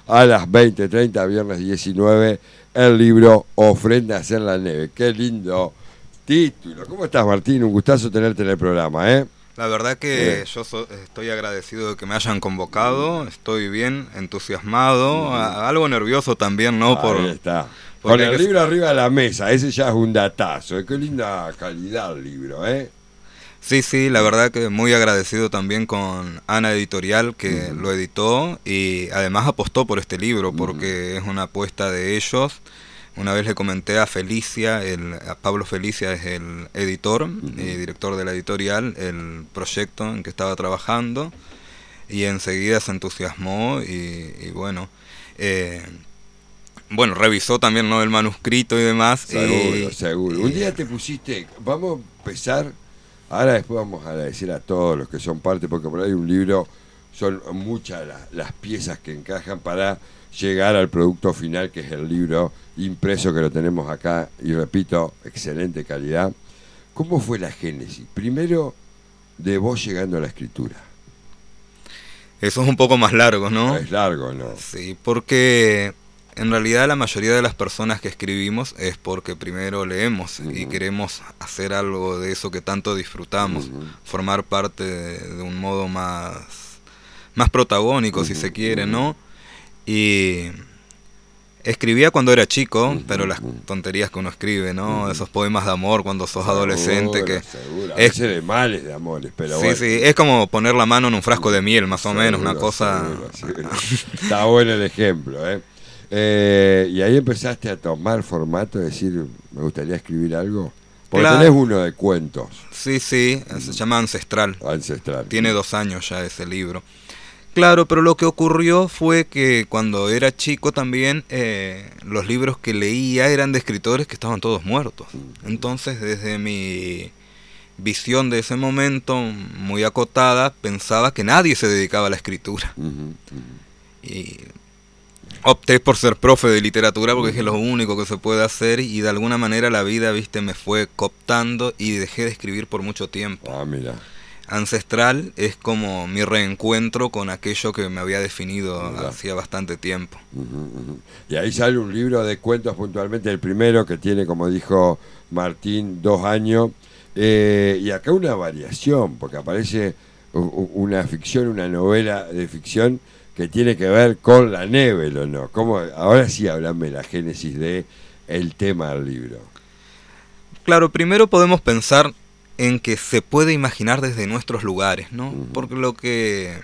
a las 20:30, viernes 19, el libro Ofrendas en la Nieve. Qué lindo título. ¿Cómo estás, Martín? Un gustazo tenerte en el programa, ¿eh? La verdad que yo estoy agradecido de que me hayan convocado, estoy bien entusiasmado, algo nervioso también, ¿no? Ahí está. Con el libro arriba de la mesa, ese ya es un datazo. Qué linda calidad el libro, ¿eh? Sí, la verdad que muy agradecido también con Ana Editorial, que lo editó y además apostó por este libro, porque es una apuesta de ellos. Una vez le comenté a Felicia, a Pablo Felicia es el editor y director de la editorial, el proyecto en que estaba trabajando, y enseguida se entusiasmó y bueno, revisó también, ¿no?, el manuscrito y demás. Seguro. Un día te pusiste, vamos a empezar, ahora después vamos a agradecer a todos los que son parte, porque por ahí un libro son muchas las piezas que encajan para llegar al producto final, que es el libro impreso, que lo tenemos acá, y repito, excelente calidad. ¿Cómo fue la génesis? Primero, de vos llegando a la escritura. Eso es un poco más largo, ¿no? Es largo, ¿no? Sí, porque en realidad la mayoría de las personas que escribimos es porque primero leemos y queremos hacer algo de eso que tanto disfrutamos, formar parte de un modo más protagónico, si se quiere, ¿no? Y escribía cuando era chico, pero las tonterías que uno escribe, ¿no? Esos poemas de amor cuando sos adolescente, que seguro. A veces de males de amores, pero sí, bueno. sí, es como poner la mano en un frasco de miel, más o menos, una cosa. Seguro. Está bueno el ejemplo, ¿eh? Y ahí empezaste a tomar formato, decir, me gustaría escribir algo. Porque tenés uno de cuentos. Sí, se llama Ancestral. Ancestral. Tiene 2 años ya ese libro. Claro, pero lo que ocurrió fue que cuando era chico también los libros que leía eran de escritores que estaban todos muertos. Entonces, desde mi visión de ese momento, muy acotada, pensaba que nadie se dedicaba a la escritura. Y opté por ser profe de literatura porque es lo único que se puede hacer, y de alguna manera la vida, me fue cooptando y dejé de escribir por mucho tiempo. Ah, mira. Ancestral es como mi reencuentro con aquello que me había definido hacía bastante tiempo. Y ahí sale un libro de cuentos puntualmente, el primero, que tiene, como dijo Martín, 2 años, y acá una variación, porque aparece una ficción, una novela de ficción que tiene que ver con la Nebel, ¿o no? ¿Cómo? Ahora sí, hablame la génesis de el tema del libro. Claro, primero podemos pensar en que se puede imaginar desde nuestros lugares, ¿no? Porque lo que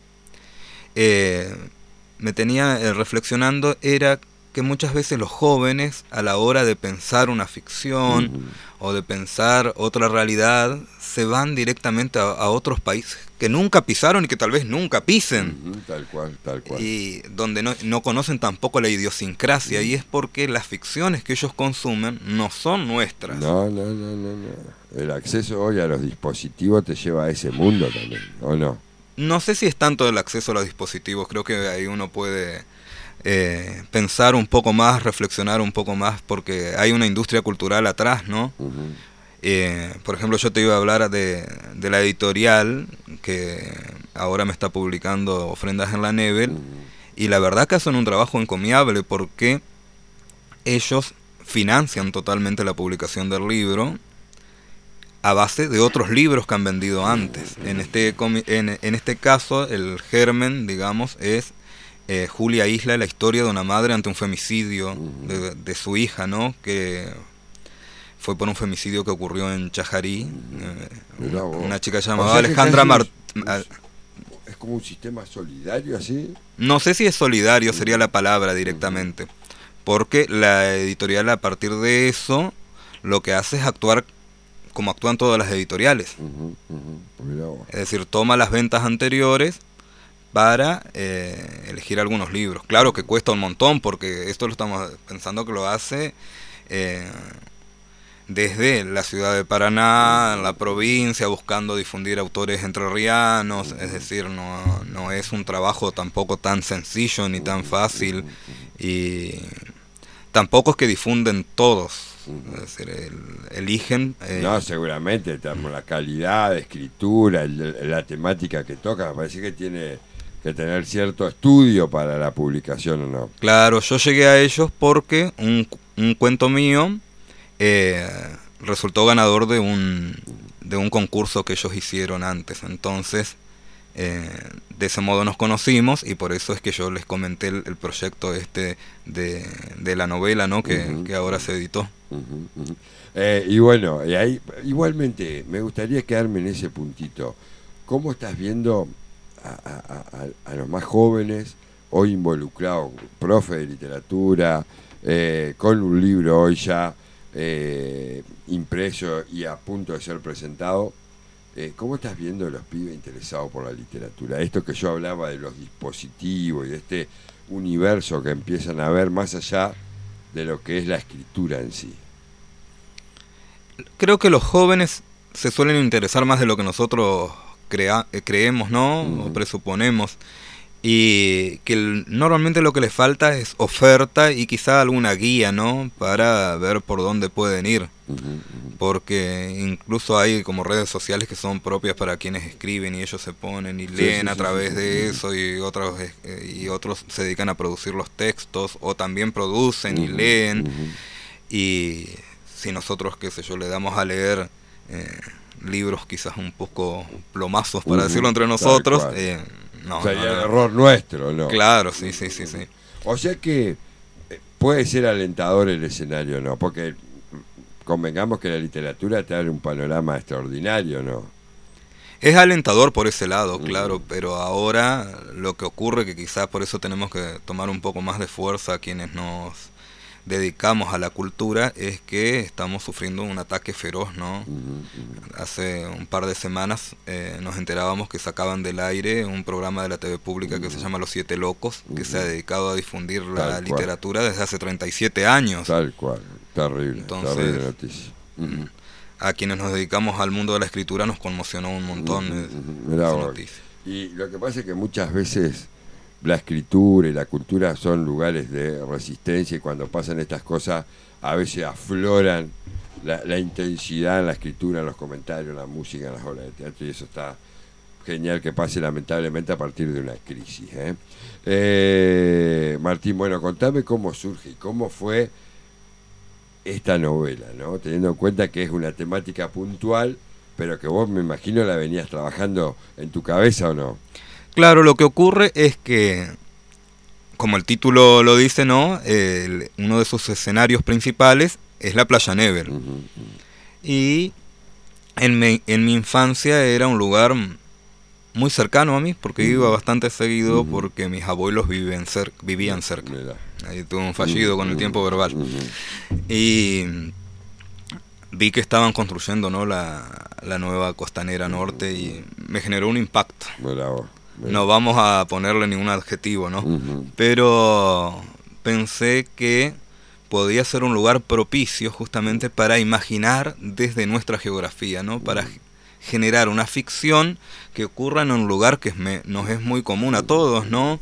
me tenía reflexionando era que muchas veces los jóvenes, a la hora de pensar una ficción o de pensar otra realidad, se van directamente a otros países que nunca pisaron y que tal vez nunca pisen. Tal cual. Y donde no conocen tampoco la idiosincrasia, y es porque las ficciones que ellos consumen no son nuestras. No. El acceso hoy a los dispositivos te lleva a ese mundo también, ¿o no? No sé si es tanto el acceso a los dispositivos, creo que ahí uno puede pensar un poco más, reflexionar un poco más, porque hay una industria cultural atrás, ¿no? Por ejemplo, yo te iba a hablar de la editorial que ahora me está publicando Ofrendas en la Nebel, y la verdad que hacen un trabajo encomiable porque ellos financian totalmente la publicación del libro a base de otros libros que han vendido antes. En este caso, el germen, digamos, es Julia Isla, la historia de una madre ante un femicidio de su hija, ¿no? Que fue por un femicidio que ocurrió en Chajarí. Una chica llamada Alejandra Martínez. ¿Es como un sistema solidario así? No sé si es solidario, sería la palabra directamente. Porque la editorial, a partir de eso, lo que hace es actuar como actúan todas las editoriales. Es decir, toma las ventas anteriores para elegir algunos libros. Claro que cuesta un montón, porque esto lo estamos pensando que lo hace desde la ciudad de Paraná, la provincia, buscando difundir autores entrerrianos. Es decir, no es un trabajo tampoco tan sencillo ni tan fácil, y tampoco es que difunden todos. Es decir, eligen... No, seguramente, la calidad de escritura, la temática que toca, me parece que tiene que tener cierto estudio para la publicación o no. Claro, yo llegué a ellos porque un cuento mío resultó ganador de un concurso que ellos hicieron antes. Entonces, de ese modo nos conocimos y por eso es que yo les comenté el proyecto de la novela, ¿no? Que ahora se editó. Y bueno, y ahí, igualmente, me gustaría quedarme en ese puntito. ¿Cómo estás viendo a los más jóvenes hoy involucrados, profe de literatura, con un libro hoy ya impreso y a punto de ser presentado? ¿Cómo estás viendo los pibes interesados por la literatura? Esto que yo hablaba de los dispositivos y de este universo que empiezan a ver más allá de lo que es la escritura en sí. Creo que los jóvenes se suelen interesar más de lo que nosotros creemos, ¿no? O presuponemos. Y que normalmente lo que les falta es oferta y quizá alguna guía, ¿no? Para ver por dónde pueden ir. Porque incluso hay como redes sociales que son propias para quienes escriben y ellos se ponen y leen a través de eso y otros se dedican a producir los textos o también producen y leen. Y si nosotros, qué sé yo, le damos a leer libros quizás un poco plomazos, para decirlo entre nosotros, no, sería no, el error nuestro, ¿no? Claro, sí. O sea que puede ser alentador el escenario, ¿no? Porque convengamos que la literatura te abre un panorama extraordinario, ¿no? Es alentador por ese lado, claro, pero ahora lo que ocurre, que quizás por eso tenemos que tomar un poco más de fuerza a quienes nos dedicamos a la cultura, es que estamos sufriendo un ataque feroz, ¿no? Hace un par de semanas nos enterábamos que sacaban del aire un programa de la TV pública que se llama Los Siete Locos, que se ha dedicado a difundir la literatura desde hace 37 años. Tal cual, terrible, entonces, terrible noticia. A quienes nos dedicamos al mundo de la escritura nos conmocionó un montón esa noticia. Y lo que pasa es que muchas veces la escritura y la cultura son lugares de resistencia y cuando pasan estas cosas a veces afloran la intensidad en la escritura, en los comentarios, en la música, en las obras de teatro, y eso está genial que pase lamentablemente a partir de una crisis. Martín, bueno, contame cómo surge y cómo fue esta novela, ¿no? Teniendo en cuenta que es una temática puntual, pero que vos me imagino la venías trabajando en tu cabeza, ¿o no? Claro, lo que ocurre es que, como el título lo dice, ¿no? Uno de sus escenarios principales es la playa Nebel. Y en mi infancia era un lugar muy cercano a mí, porque iba bastante seguido, porque mis abuelos vivían cerca. Mira. Ahí tuve un fallido con el tiempo verbal. Y vi que estaban construyendo, ¿no? la nueva costanera norte y me generó un impacto. Bravo. No vamos a ponerle ningún adjetivo, ¿no? Pero pensé que podía ser un lugar propicio justamente para imaginar desde nuestra geografía, ¿no? Para generar una ficción que ocurra en un lugar que nos es muy común a todos, ¿no?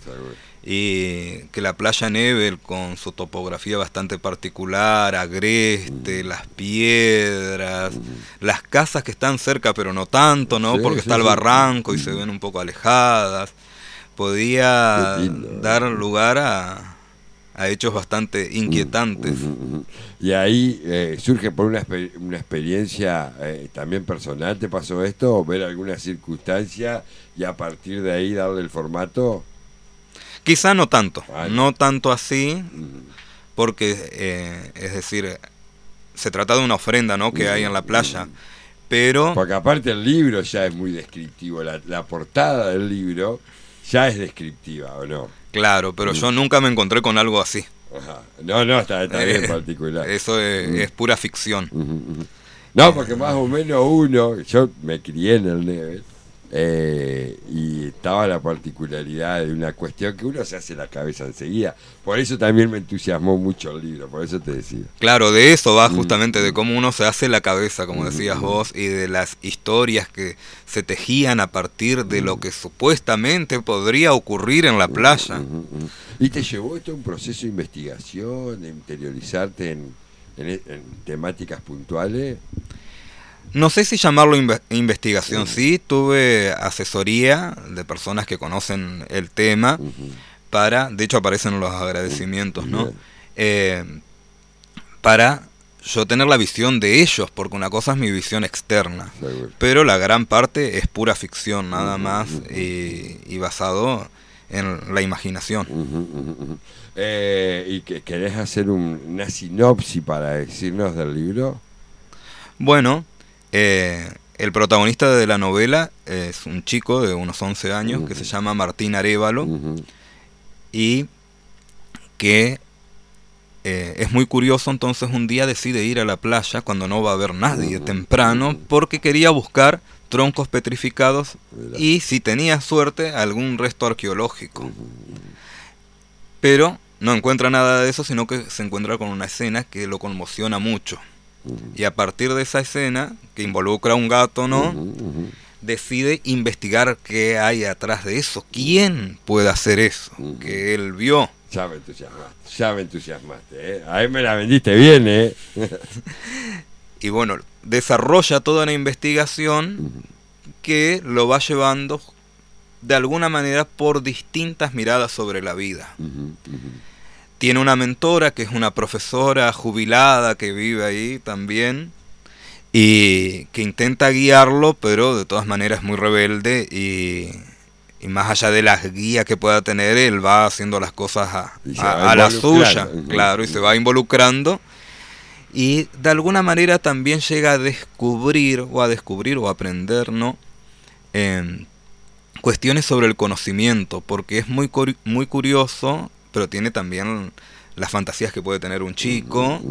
Y que la playa Nebel, con su topografía bastante particular, agreste, las piedras, las casas que están cerca pero no tanto, ¿no? Porque está el barranco y se ven un poco alejadas, podía dar lugar a hechos bastante inquietantes. Y ahí surge por una experiencia también personal, ¿te pasó esto? ¿O ver alguna circunstancia y a partir de ahí darle el formato? Quizá no tanto, no tanto así, porque, es decir, se trata de una ofrenda, ¿no? Que hay en la playa, pero... Porque aparte el libro ya es muy descriptivo, la portada del libro ya es descriptiva, ¿o no? Claro, pero yo nunca me encontré con algo así. Ajá. No, está bien particular. Eso es pura ficción. No, porque más o menos yo me crié en el Nebel, y estaba la particularidad de una cuestión que uno se hace la cabeza enseguida. Por eso también me entusiasmó mucho el libro, por eso te decía. Claro, de eso va justamente, de cómo uno se hace la cabeza, como decías vos, y de las historias que se tejían a partir de lo que supuestamente podría ocurrir en la playa. ¿Y te llevó esto a un proceso de investigación, de interiorizarte en temáticas puntuales? No sé si llamarlo investigación, sí, tuve asesoría de personas que conocen el tema de hecho aparecen los agradecimientos, ¿no? Para yo tener la visión de ellos, porque una cosa es mi visión externa, pero la gran parte es pura ficción, nada más, y basado en la imaginación. ¿Y querés hacer una sinopsis para decirnos del libro? Bueno, el protagonista de la novela es un chico de unos 11 años que se llama Martín Arévalo y que es muy curioso. Entonces un día decide ir a la playa cuando no va a haber nadie temprano, porque quería buscar troncos petrificados y, si tenía suerte, algún resto arqueológico. Pero no encuentra nada de eso, sino que se encuentra con una escena que lo conmociona mucho. Y a partir de esa escena, que involucra a un gato, ¿no? Decide investigar qué hay atrás de eso. ¿Quién puede hacer eso? Que él vio. Ya me entusiasmaste, ¿eh? Ahí me la vendiste bien, ¿eh? Y bueno, desarrolla toda una investigación que lo va llevando de alguna manera por distintas miradas sobre la vida. Tiene una mentora que es una profesora jubilada que vive ahí también y que intenta guiarlo, pero de todas maneras es muy rebelde y más allá de las guías que pueda tener, él va haciendo las cosas a la suya, claro, y se va involucrando. Y de alguna manera también llega a descubrir o a aprender, ¿no? Cuestiones sobre el conocimiento, porque es muy curioso, pero tiene también las fantasías que puede tener un chico,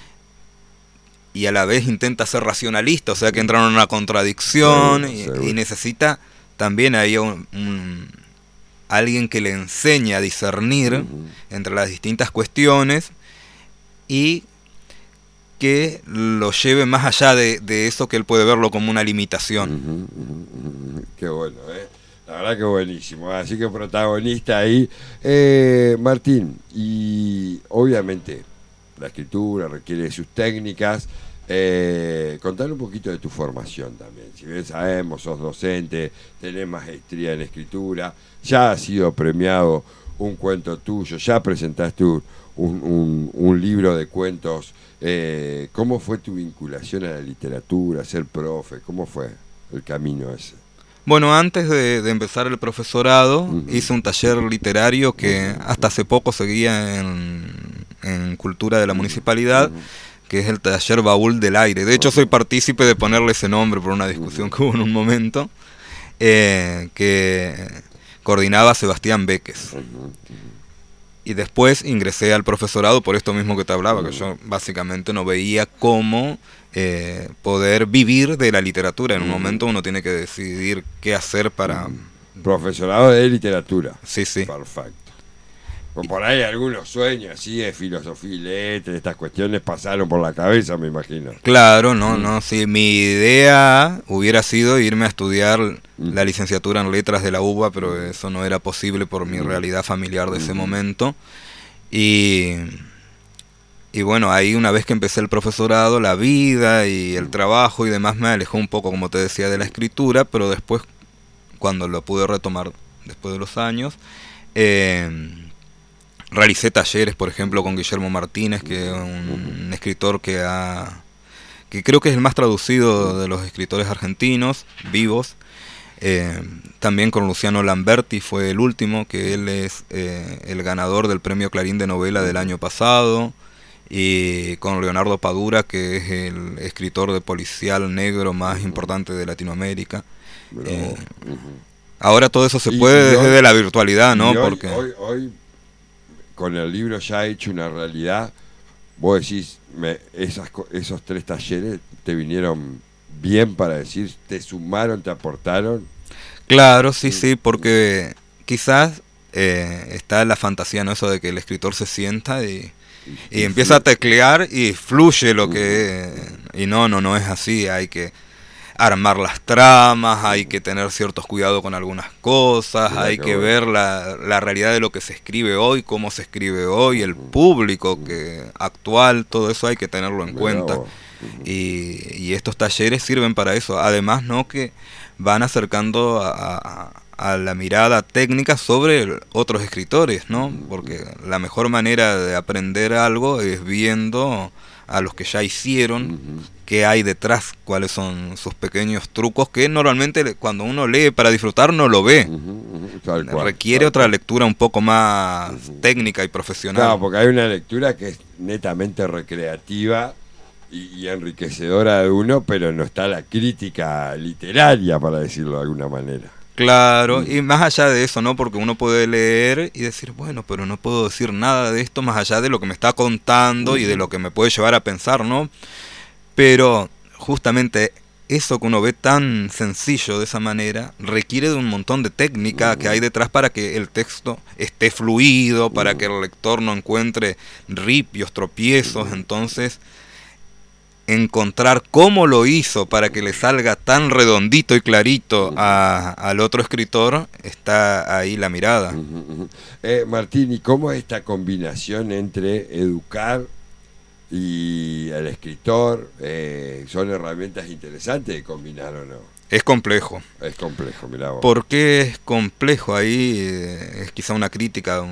y a la vez intenta ser racionalista, o sea que entra en una contradicción, y necesita también ahí alguien que le enseñe a discernir entre las distintas cuestiones y que lo lleve más allá de eso, que él puede verlo como una limitación. Qué bueno, ¿eh? La verdad que buenísimo. Así que protagonista ahí. Martín, y obviamente la escritura requiere de sus técnicas. Contar un poquito de tu formación también. Si bien sabemos, sos docente, tenés maestría en escritura, ya has sido premiado un cuento tuyo, ya presentaste un libro de cuentos. ¿Cómo fue tu vinculación a la literatura, a ser profe? ¿Cómo fue el camino ese? Bueno, antes de empezar el profesorado, hice un taller literario que hasta hace poco seguía en Cultura de la Municipalidad, que es el taller Baúl del Aire. De hecho, soy partícipe de ponerle ese nombre por una discusión que hubo en un momento, que coordinaba Sebastián Beques. Y después ingresé al profesorado por esto mismo que te hablaba, que yo básicamente no veía cómo poder vivir de la literatura. En un momento uno tiene que decidir qué hacer para... Profesorado de literatura. Sí, sí. Perfecto. Por ahí algunos sueños así de filosofía y letras, estas cuestiones pasaron por la cabeza, me imagino. Claro, no, sí. Mi idea hubiera sido irme a estudiar la licenciatura en letras de la UBA, pero eso no era posible por mi realidad familiar de ese momento. Y bueno, ahí una vez que empecé el profesorado, la vida y el trabajo y demás me alejó un poco, como te decía, de la escritura, pero después, cuando lo pude retomar después de los años, realicé talleres, por ejemplo, con Guillermo Martínez, que es un escritor que creo que es el más traducido de los escritores argentinos vivos. También con Luciano Lamberti fue el último, que él es el ganador del premio Clarín de novela del año pasado, y con Leonardo Padura, que es el escritor de policial negro más importante de Latinoamérica. Ahora todo eso se puede desde la virtualidad, ¿no? Porque hoy con el libro ya hecho una realidad, vos decís, esos 3 talleres te vinieron bien para decir, te sumaron, te aportaron. Claro, sí, porque quizás está la fantasía, ¿no? Eso de que el escritor se sienta y empieza a teclear y fluye lo que... Y no es así, hay armar las tramas, hay que tener ciertos cuidados con algunas cosas, hay que ver la realidad de lo que se escribe hoy, cómo se escribe hoy, el público actual, todo eso hay que tenerlo en cuenta. Y estos talleres sirven para eso, además, ¿no?, que van acercando a la mirada técnica sobre otros escritores, ¿no? Porque la mejor manera de aprender algo es viendo a los que ya hicieron, qué hay detrás, cuáles son sus pequeños trucos, que normalmente cuando uno lee para disfrutar no lo ve. Requiere otra lectura un poco más técnica y profesional. Claro, porque hay una lectura que es netamente recreativa y enriquecedora de uno, pero no está la crítica literaria, para decirlo de alguna manera. Claro, y más allá de eso, ¿no? Porque uno puede leer y decir, bueno, pero no puedo decir nada de esto más allá de lo que me está contando y de lo que me puede llevar a pensar, ¿no? Pero justamente eso que uno ve tan sencillo de esa manera requiere de un montón de técnica que hay detrás para que el texto esté fluido, para que el lector no encuentre ripios, tropiezos. Entonces, encontrar cómo lo hizo para que le salga tan redondito y clarito al otro escritor, está ahí la mirada. Martín, ¿y cómo es esta combinación entre educar y al escritor? ¿Son herramientas interesantes de combinar o no? Es complejo. Es complejo, mirá vos. ¿Por qué es complejo? Ahí es quizá una crítica.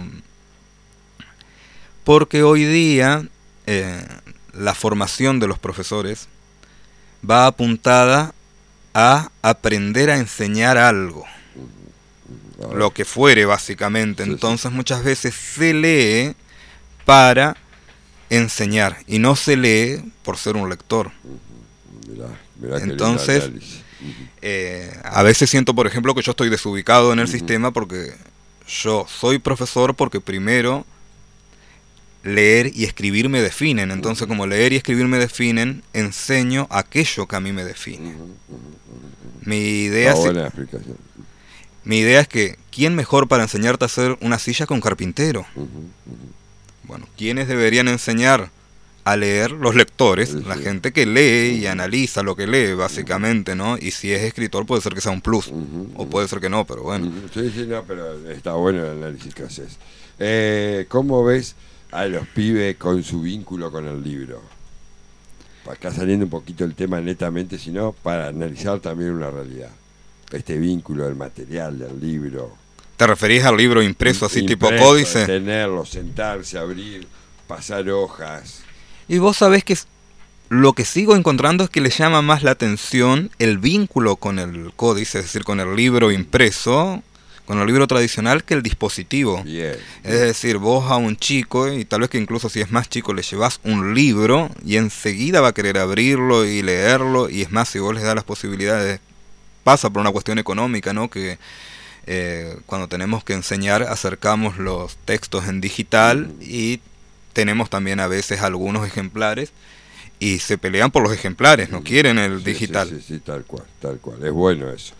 Porque hoy día la formación de los profesores va apuntada a aprender a enseñar algo, lo que fuere básicamente. Entonces muchas veces se lee para enseñar y no se lee por ser un lector. Mirá entonces a veces siento, por ejemplo, que yo estoy desubicado en el sistema, porque yo soy profesor porque primero leer y escribir me definen. Entonces, como leer y escribir me definen, enseño aquello que a mí me define. Mi idea es que ¿quién mejor para enseñarte a hacer una silla que un carpintero? Bueno, ¿quiénes deberían enseñar a leer? Los lectores, la gente que lee y analiza lo que lee, básicamente, ¿no? Y si es escritor puede ser que sea un plus, o puede ser que no, pero bueno. Sí, no, pero está bueno el análisis que haces. ¿Cómo ves a los pibes con su vínculo con el libro? Acá saliendo un poquito el tema netamente, sino para analizar también una realidad. Este vínculo del material, del libro. ¿Te referís al libro impreso así tipo códice? Tenerlo, sentarse, abrir, pasar hojas. Y vos sabés que lo que sigo encontrando es que le llama más la atención el vínculo con el códice, es decir, con el libro impreso, con el libro tradicional, que el dispositivo. Es decir, vos a un chico, y tal vez que incluso si es más chico, le llevas un libro y enseguida va a querer abrirlo y leerlo, y es más, si vos les das las posibilidades, pasa por una cuestión económica, ¿no? Que cuando tenemos que enseñar acercamos los textos en digital y tenemos también a veces algunos ejemplares y se pelean por los ejemplares, no quieren el digital. Sí, tal cual, es bueno eso.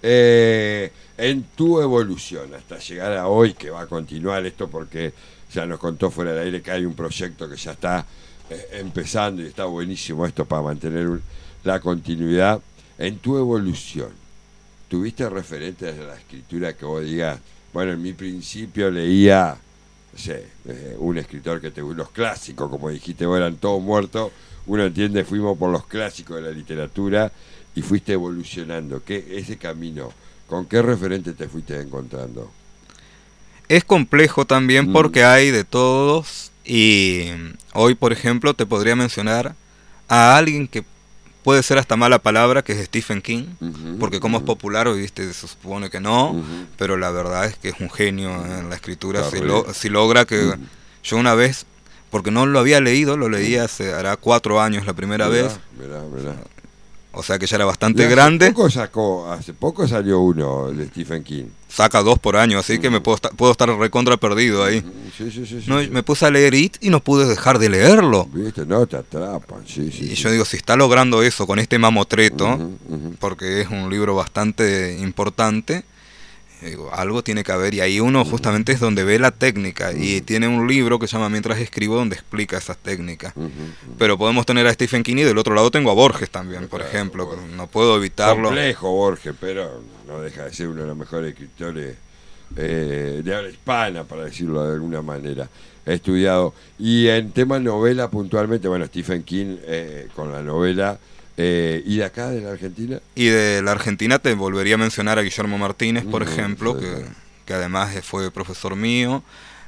En tu evolución hasta llegar a hoy, que va a continuar esto porque ya nos contó fuera del aire que hay un proyecto que ya está empezando y está buenísimo esto para mantener la continuidad. En tu evolución, ¿tuviste referentes de la escritura que vos digas, bueno, en mi principio leía, no sé, un escritor que los clásicos, como dijiste vos, eran todos muertos, uno entiende, fuimos por los clásicos de la literatura y fuiste evolucionando? Ese camino, ¿con qué referente te fuiste encontrando? Es complejo también porque hay de todos, y hoy, por ejemplo, te podría mencionar a alguien que puede ser hasta mala palabra, que es Stephen King, porque como es popular, hoy se supone que no, pero la verdad es que es un genio en la escritura. Si logra que... Yo una vez, porque no lo había leído, lo leí hará 4 años la primera vez. Mirá. O sea que ya era bastante grande. Hace poco salió uno de Stephen King. Saca 2 por año, así que me puedo estar recontra perdido ahí. Sí. Me puse a leer It y no pude dejar de leerlo. ¿Viste? No, te atrapan. Y yo digo, si está logrando eso con este mamotreto, porque es un libro bastante importante, Digo, algo tiene que haber, y ahí uno justamente es donde ve la técnica, y tiene un libro que se llama Mientras escribo, donde explica esas técnicas. Pero podemos tener a Stephen King y del otro lado tengo a Borges también, por ejemplo, Borges. No puedo evitarlo. Complejo Borges, pero no deja de ser uno de los mejores escritores de habla hispana, para decirlo de alguna manera. He estudiado, y en tema novela puntualmente, bueno, Stephen King con la novela. ¿Y de acá, de la Argentina? Y de la Argentina te volvería a mencionar a Guillermo Martínez, por ejemplo, sí, que además fue profesor mío,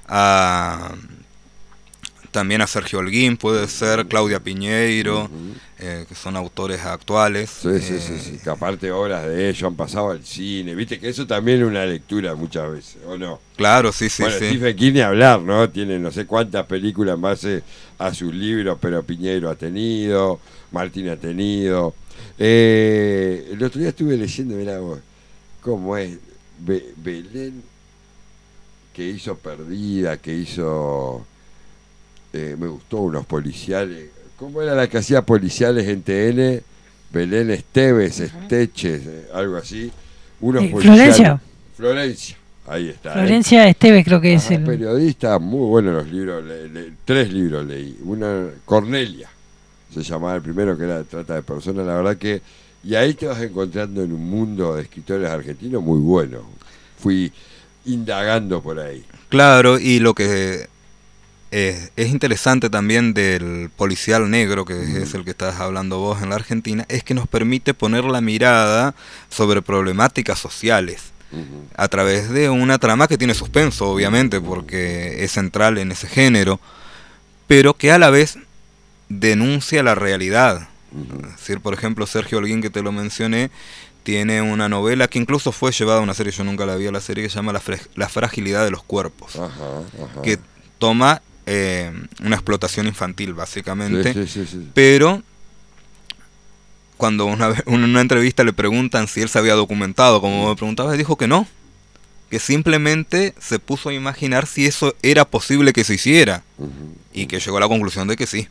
también a Sergio Holguín, puede ser, Claudia Piñeiro, que son autores actuales. Sí, que aparte obras de ellos han pasado al cine, viste que eso también es una lectura muchas veces, ¿o no? Claro, sí. Bueno, Stephen King ni hablar, ¿no? Tiene no sé cuántas películas en base a sus libros, pero Piñeiro ha tenido, Martín ha tenido. El otro día estuve leyendo, mirá vos, cómo es Belén, que hizo Perdida, que hizo... me gustó unos policiales. ¿Cómo era la que hacía policiales en TN? Belén Esteves, Esteches, algo así. Unos policiales. Florencia. Ahí está. Florencia Esteves creo que es el... periodista, muy bueno los libros. 3 libros leí. Una, Cornelia, se llamaba el primero, que era de trata de personas. La verdad que... Y ahí te vas encontrando en un mundo de escritores argentinos muy bueno. Fui indagando por ahí. Claro, y lo que... es interesante también del policial negro, que es el que estás hablando vos en la Argentina, es que nos permite poner la mirada sobre problemáticas sociales a través de una trama que tiene suspenso, obviamente, porque es central en ese género, pero que a la vez denuncia la realidad. Es decir, por ejemplo, Sergio Holguín, que te lo mencioné, tiene una novela que incluso fue llevada a una serie, yo nunca la vi a la serie, que se llama La fragilidad de los cuerpos, que toma una explotación infantil básicamente, sí. Pero cuando en una entrevista le preguntan si él se había documentado, como me preguntabas, dijo que no, que simplemente se puso a imaginar si eso era posible que se hiciera, y que llegó a la conclusión de que sí.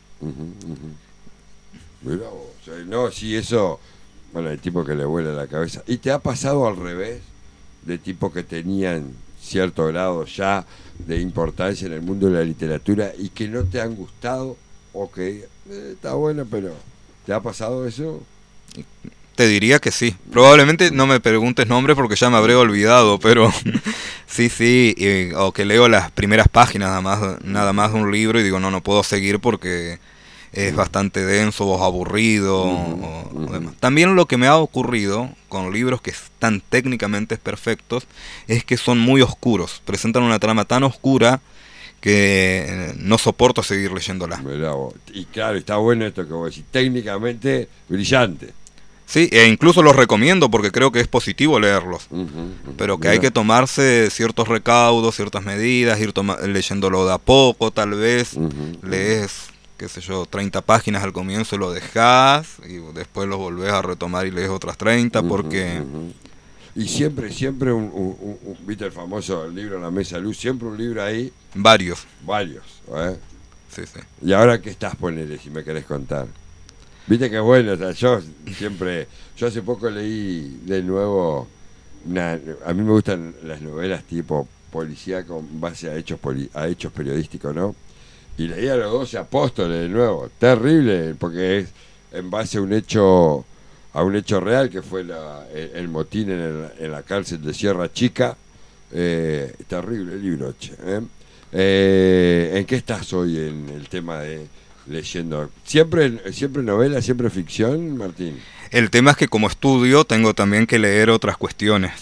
Mirá vos, no, sí, eso, bueno, hay tipos que le vuela la cabeza. ¿Y te ha pasado al revés, de tipos que tenían cierto grado ya de importancia en el mundo de la literatura y que no te han gustado, o que está bueno, pero ¿te ha pasado eso? Te diría que sí. Probablemente no me preguntes nombres porque ya me habré olvidado, pero sí, o que leo las primeras páginas nada más de un libro y digo, no puedo seguir porque es bastante denso o aburrido. O demás. También lo que me ha ocurrido con libros que están técnicamente perfectos es que son muy oscuros, presentan una trama tan oscura que no soporto seguir leyéndola. Mirá vos. Y claro, está bueno esto que vos decís, técnicamente brillante. Sí, e incluso los recomiendo porque creo que es positivo leerlos, pero que hay que tomarse ciertos recaudos, ciertas medidas, ir leyéndolo de a poco, tal vez, lees, qué sé yo, 30 páginas al comienzo y lo dejás, y después lo volvés a retomar y lees otras 30, porque... Y siempre, viste el famoso libro La Mesa de Luz, siempre un libro ahí. Varios. Sí. ¿Y ahora qué estás poniendo, si me querés contar? Viste que bueno, o sea, yo hace poco leí de nuevo, a mí me gustan las novelas tipo policía con base a hechos periodísticos, ¿no? Y leí a los 12 apóstoles de nuevo, terrible, porque es en base a un hecho real, que fue el motín en la cárcel de Sierra Chica. Terrible el libro, ¿En qué estás hoy en el tema de leyendo? ¿Siempre novela, siempre ficción, Martín? El tema es que como estudio tengo también que leer otras cuestiones,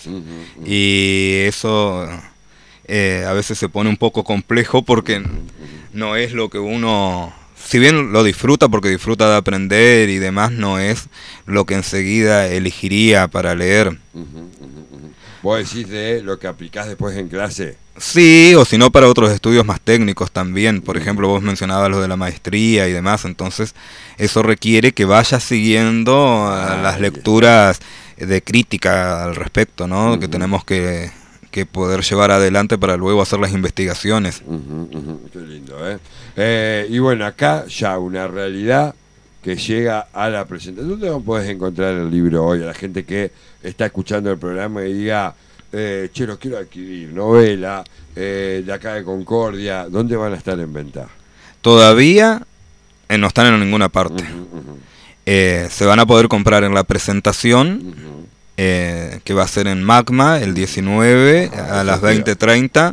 y eso a veces se pone un poco complejo porque no es lo que uno, si bien lo disfruta porque disfruta de aprender y demás, no es lo que enseguida elegiría para leer. ¿Vos decís de lo que aplicás después en clase? Sí, o si no para otros estudios más técnicos también. Por ejemplo, vos mencionabas lo de la maestría y demás, entonces eso requiere que vayas siguiendo las lecturas de crítica al respecto, ¿no? Que tenemos que poder llevar adelante para luego hacer las investigaciones. Qué lindo, y bueno, acá ya una realidad que llega a la presentación. ¿Dónde podés encontrar el libro hoy? A la gente que está escuchando el programa y diga, che, lo quiero adquirir, novela, de acá de Concordia, ¿dónde van a estar en venta? Todavía no están en ninguna parte. Se van a poder comprar en la presentación, que va a ser en Magma el 19 a las 20:30.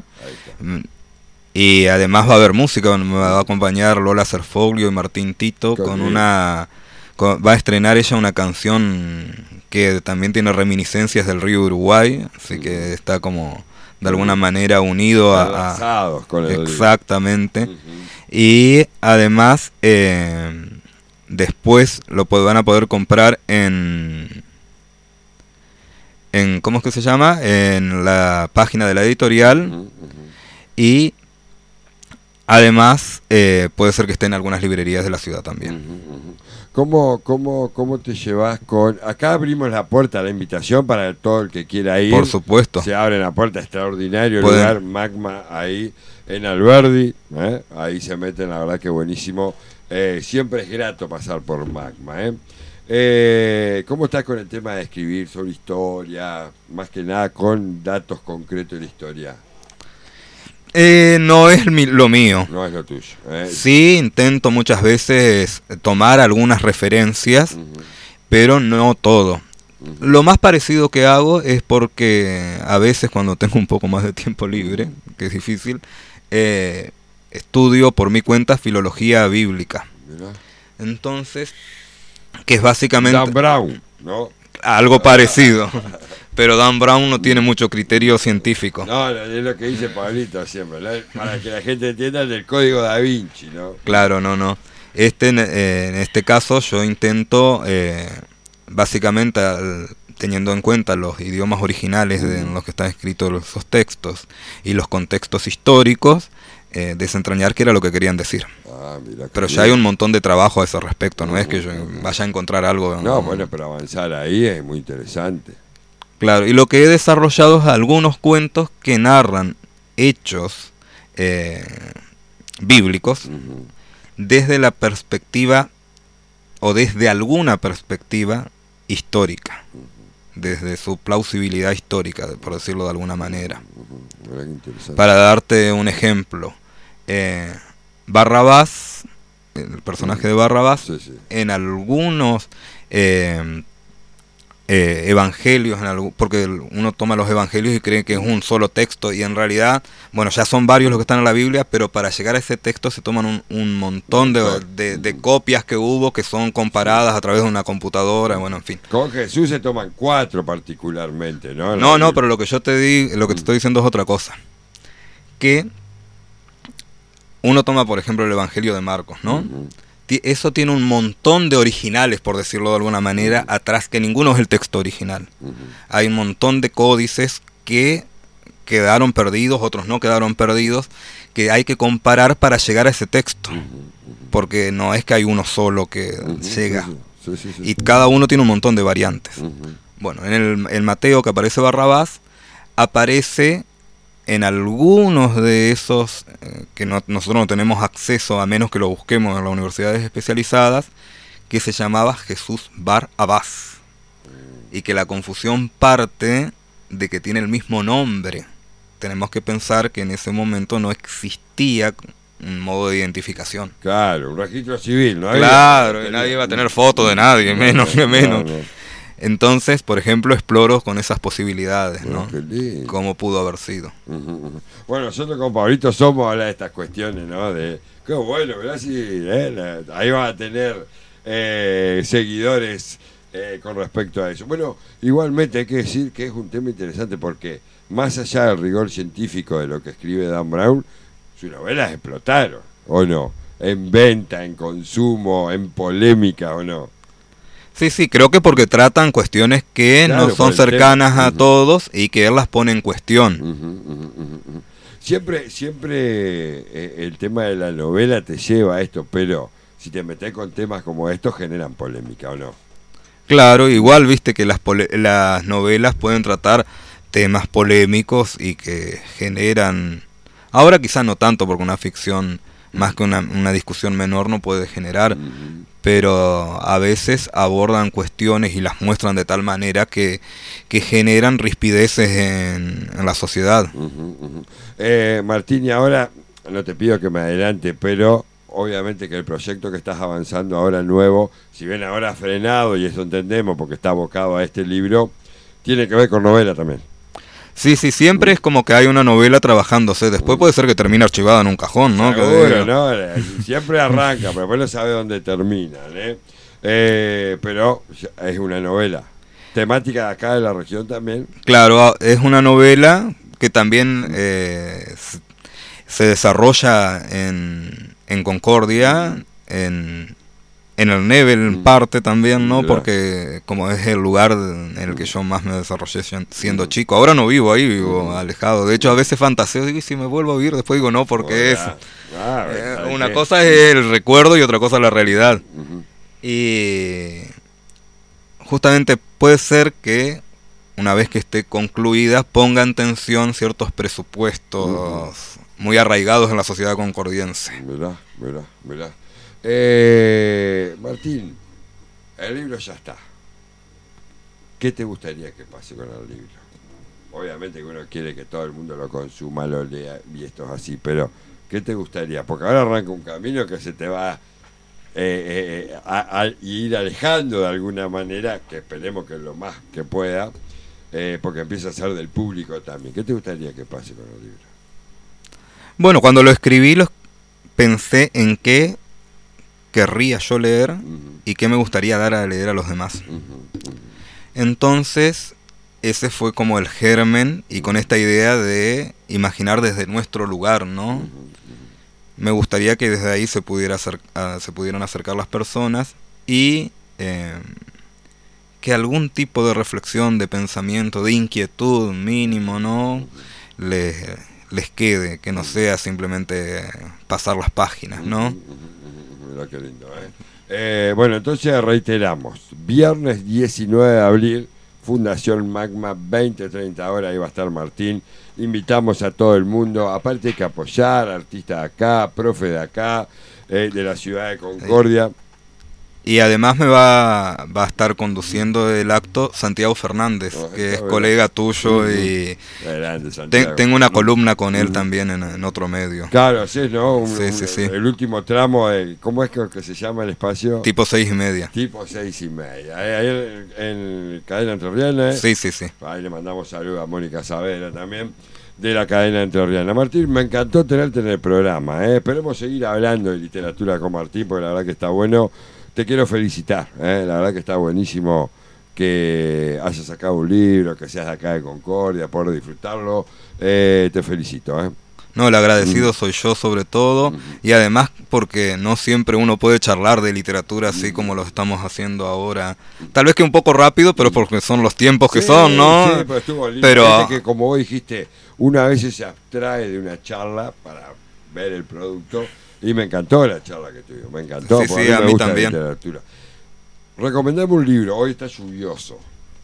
Y además va a haber música, me va a acompañar Lola Cerfoglio y Martín Tito va a estrenar ella una canción que también tiene reminiscencias del río Uruguay, así que está como de alguna manera unido con el exactamente río. Y además después van a poder comprar en ¿cómo es que se llama? En la página de la editorial. Y además puede ser que esté en algunas librerías de la ciudad también. ¿Cómo te llevas con...? Acá abrimos la puerta a la invitación para todo el que quiera ir. Por supuesto. Se abre la puerta, extraordinario lugar, Magma, ahí en Alberdi. Ahí se meten, la verdad que buenísimo. Siempre es grato pasar por Magma. ¿Cómo estás con el tema de escribir sobre historia? Más que nada con datos concretos de la historia. No es lo mío. No es lo tuyo. Sí, intento muchas veces tomar algunas referencias, pero no todo. Lo más parecido que hago es porque a veces cuando tengo un poco más de tiempo libre, que es difícil, estudio por mi cuenta filología bíblica. Mirá. Entonces, que es básicamente... Dan Brown, ¿no? Algo parecido. Pero Dan Brown no tiene mucho criterio científico. No, es lo que dice Pablito siempre, ¿no? Para que la gente entienda el del código Da Vinci, ¿no? Claro, no. En este caso yo intento, básicamente, teniendo en cuenta los idiomas originales en los que están escritos esos textos y los contextos históricos, desentrañar qué era lo que querían decir. Mira, pero ya hay un montón de trabajo a ese respecto, no es que yo vaya a encontrar algo. No, bueno, pero avanzar ahí es muy interesante. Claro, y lo que he desarrollado es algunos cuentos que narran hechos bíblicos desde la perspectiva, o desde alguna perspectiva histórica, desde su plausibilidad histórica, por decirlo de alguna manera. Para darte un ejemplo, Barrabás, el personaje de Barrabás, en algunos... evangelios, porque uno toma los evangelios y cree que es un solo texto, y en realidad, bueno, ya son varios los que están en la Biblia, pero para llegar a ese texto se toman un montón de copias que hubo, que son comparadas a través de una computadora, bueno, en fin. Con Jesús se toman 4 particularmente, ¿no? No, pero lo que yo lo que te estoy diciendo es otra cosa. Que uno toma, por ejemplo, el Evangelio de Marcos, ¿no? Eso tiene un montón de originales, por decirlo de alguna manera, atrás, que ninguno es el texto original. Hay un montón de códices que quedaron perdidos, otros no quedaron perdidos, que hay que comparar para llegar a ese texto. Porque no es que hay uno solo que llega. Y cada uno tiene un montón de variantes. Bueno, en el Mateo que aparece Barrabás, aparece... en algunos de esos que nosotros no tenemos acceso, a menos que lo busquemos en las universidades especializadas, que se llamaba Jesús Bar Abás, y que la confusión parte de que tiene el mismo nombre. Tenemos que pensar que en ese momento no existía un modo de identificación. Claro, un registro civil, ¿no? Claro, y nadie iba a tener foto de nadie, menos que menos. No. Entonces, por ejemplo, exploro con esas posibilidades, ¿no? ¿Cómo pudo haber sido? Bueno, nosotros con Pablito somos a hablar de estas cuestiones, ¿no? De qué bueno, ¿verdad? Sí, ahí van a tener seguidores con respecto a eso. Bueno, igualmente hay que decir que es un tema interesante porque más allá del rigor científico de lo que escribe Dan Brown, sus novelas explotaron, ¿o no? En venta, en consumo, en polémica, ¿o no? Sí, creo que porque tratan cuestiones que claro, no son cercanas a todos y que él las pone en cuestión. Siempre el tema de la novela te lleva a esto, pero si te metes con temas como estos generan polémica, ¿o no? Claro, igual viste que las novelas pueden tratar temas polémicos y que generan... Ahora quizás no tanto porque una ficción más que una discusión menor no puede generar, pero a veces abordan cuestiones y las muestran de tal manera que generan rispideces en la sociedad. Martín, y ahora no te pido que me adelante, pero obviamente que el proyecto que estás avanzando ahora nuevo, si bien ahora frenado, y eso entendemos porque está abocado a este libro, tiene que ver con novela también. Sí, siempre es como que hay una novela trabajándose. Después puede ser que termine archivada en un cajón, ¿no? Seguro, ¿no? Siempre arranca, pero después no sabe dónde terminan, pero es una novela. Temática de acá de la región también. Claro, es una novela que también se desarrolla en Concordia, en el Nebel en parte también, ¿no? Porque como es el lugar en el que yo más me desarrollé siendo chico. Ahora no vivo ahí, vivo alejado. De hecho, a veces fantaseo, digo, y si me vuelvo a vivir, después digo no, porque una cosa es el recuerdo y otra cosa es la realidad. Y justamente puede ser que una vez que esté concluida ponga en tensión ciertos presupuestos muy arraigados en la sociedad concordiense. Mirá. Martín, el libro ya está. ¿Qué te gustaría que pase con el libro? Obviamente que uno quiere que todo el mundo lo consuma, lo lea y esto es así, pero ¿qué te gustaría? Porque ahora arranca un camino que se te va a ir alejando de alguna manera, que esperemos que lo más que pueda, porque empieza a ser del público también. ¿Qué te gustaría que pase con el libro? Bueno, cuando lo escribí pensé en qué querría yo leer y qué me gustaría dar a leer a los demás. Entonces, ese fue como el germen, y con esta idea de imaginar desde nuestro lugar, ¿no? Me gustaría que desde ahí se pudieran acercar las personas y que algún tipo de reflexión, de pensamiento, de inquietud mínimo, ¿no? les quede, que no sea simplemente pasar las páginas, ¿no? Mirá qué lindo, bueno, entonces reiteramos, viernes 19 de abril, Fundación Magma, 20-30 horas, ahí va a estar Martín. Invitamos a todo el mundo, aparte hay que apoyar, artistas de acá, profe de acá, de la ciudad de Concordia. Y además me va a estar conduciendo el acto Santiago Fernández, que es colega tuyo, y tengo una columna con él también en otro medio. Claro, así, ¿no? Sí. El último tramo, ¿cómo es que se llama el espacio? Tipo 6:30. Tipo 6:30. Ahí en Cadena Entrerriana. Sí. Ahí le mandamos saludos a Mónica Saavedra también, de la Cadena Entrerriana. Martín, me encantó tenerte en el programa. Esperemos seguir hablando de literatura con Martín, porque la verdad que está bueno. Te quiero felicitar, la verdad que está buenísimo que hayas sacado un libro, que seas de acá de Concordia, poder disfrutarlo. Te felicito. No, el agradecido soy yo sobre todo, y además porque no siempre uno puede charlar de literatura así como lo estamos haciendo ahora. Tal vez que un poco rápido, pero porque son los tiempos que son, ¿no? Sí, pero estuvo lindo. Pero que, como vos dijiste, una vez se abstrae de una charla para ver el producto. Y me encantó la charla que tuvimos, me encantó. Sí, a mí también. Recomendame un libro, hoy está lluvioso,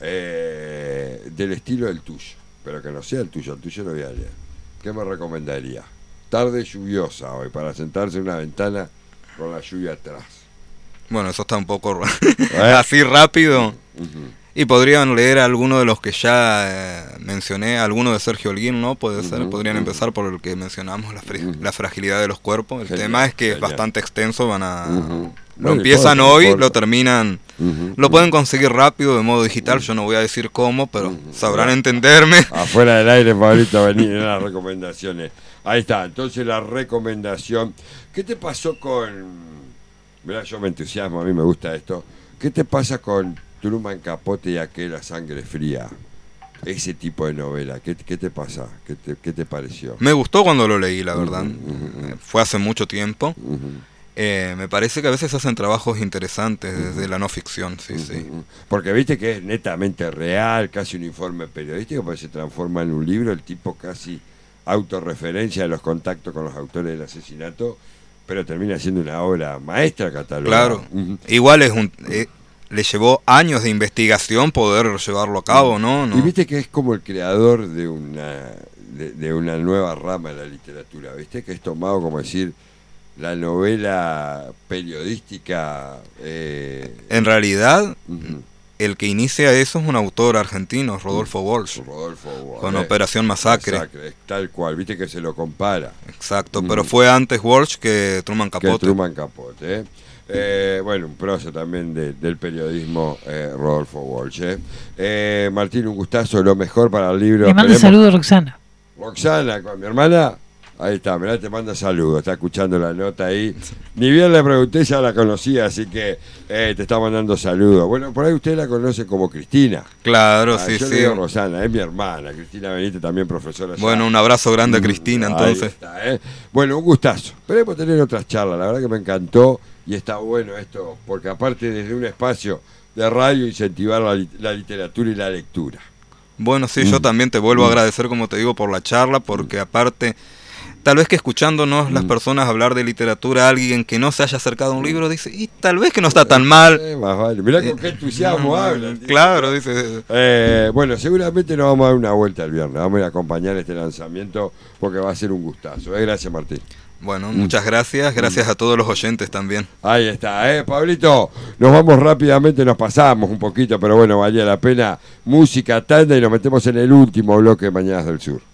del estilo del tuyo, pero que no sea el tuyo lo voy a leer. ¿Qué me recomendaría? Tarde lluviosa hoy, para sentarse en una ventana con la lluvia atrás. Bueno, eso está un poco así rápido. Y podrían leer alguno de los que ya mencioné, alguno de Sergio Holguín, ¿no? Puede ser, podrían empezar por el que mencionamos, la fragilidad de los cuerpos. El tema es que es bastante extenso, lo empiezan hoy, lo terminan, lo pueden conseguir rápido de modo digital, yo no voy a decir cómo, pero sabrán entenderme. Afuera del aire, Pablito, venir en las recomendaciones. Ahí está, entonces la recomendación. ¿Qué te pasó con...? Mirá, yo me entusiasmo, a mí me gusta esto. ¿Qué te pasa con Truman Capote y aquella Sangre Fría? Ese tipo de novela, ¿qué te pasa? ¿Qué te pareció? Me gustó cuando lo leí, la verdad. Fue hace mucho tiempo. Me parece que a veces hacen trabajos interesantes desde la no ficción, sí. Porque viste que es netamente real, casi un informe periodístico, porque se transforma en un libro, el tipo casi autorreferencia de los contactos con los autores del asesinato, pero termina siendo una obra maestra catalogada. Claro, igual le llevó años de investigación poder llevarlo a cabo, ¿no? Y viste que es como el creador de una nueva rama de la literatura, viste que es tomado como decir, la novela periodística. En realidad, el que inicia eso es un autor argentino, Rodolfo Walsh. Rodolfo Walsh. Con Operación Masacre. Es tal cual, viste que se lo compara. Exacto, pero fue antes Walsh que Truman Capote. Bueno, un prosa también del periodismo, Rodolfo Walsh. Martín, un gustazo, lo mejor para el libro. Le mando saludos, Roxana. Roxana, con mi hermana. Ahí está, mirá, te manda saludos, está escuchando la nota ahí. Ni bien le pregunté, ya la conocía, así que te está mandando saludos. Bueno, por ahí usted la conoce como Cristina. Claro, sí, yo sí. Le digo Rosana, es mi hermana, Cristina Benítez, también profesora. Bueno, un abrazo grande a Cristina, entonces. Ahí está, Bueno, un gustazo. Esperemos tener otras charlas, la verdad que me encantó y está bueno esto, porque aparte desde un espacio de radio incentivar la literatura y la lectura. Bueno, sí, yo también te vuelvo a agradecer, como te digo, por la charla, porque aparte... Tal vez que escuchándonos las personas hablar de literatura, alguien que no se haya acercado a un libro dice, y tal vez que no está tan mal. Más vale. Mirá con qué entusiasmo hablan. Claro, dice. Bueno, seguramente nos vamos a dar una vuelta el viernes. Vamos a ir a acompañar este lanzamiento porque va a ser un gustazo. Gracias, Martín. Bueno, muchas gracias. Gracias a todos los oyentes también. Ahí está, Pablito. Nos vamos rápidamente, nos pasamos un poquito, pero bueno, valía la pena. Música, tanda y nos metemos en el último bloque de Mañanas del Sur.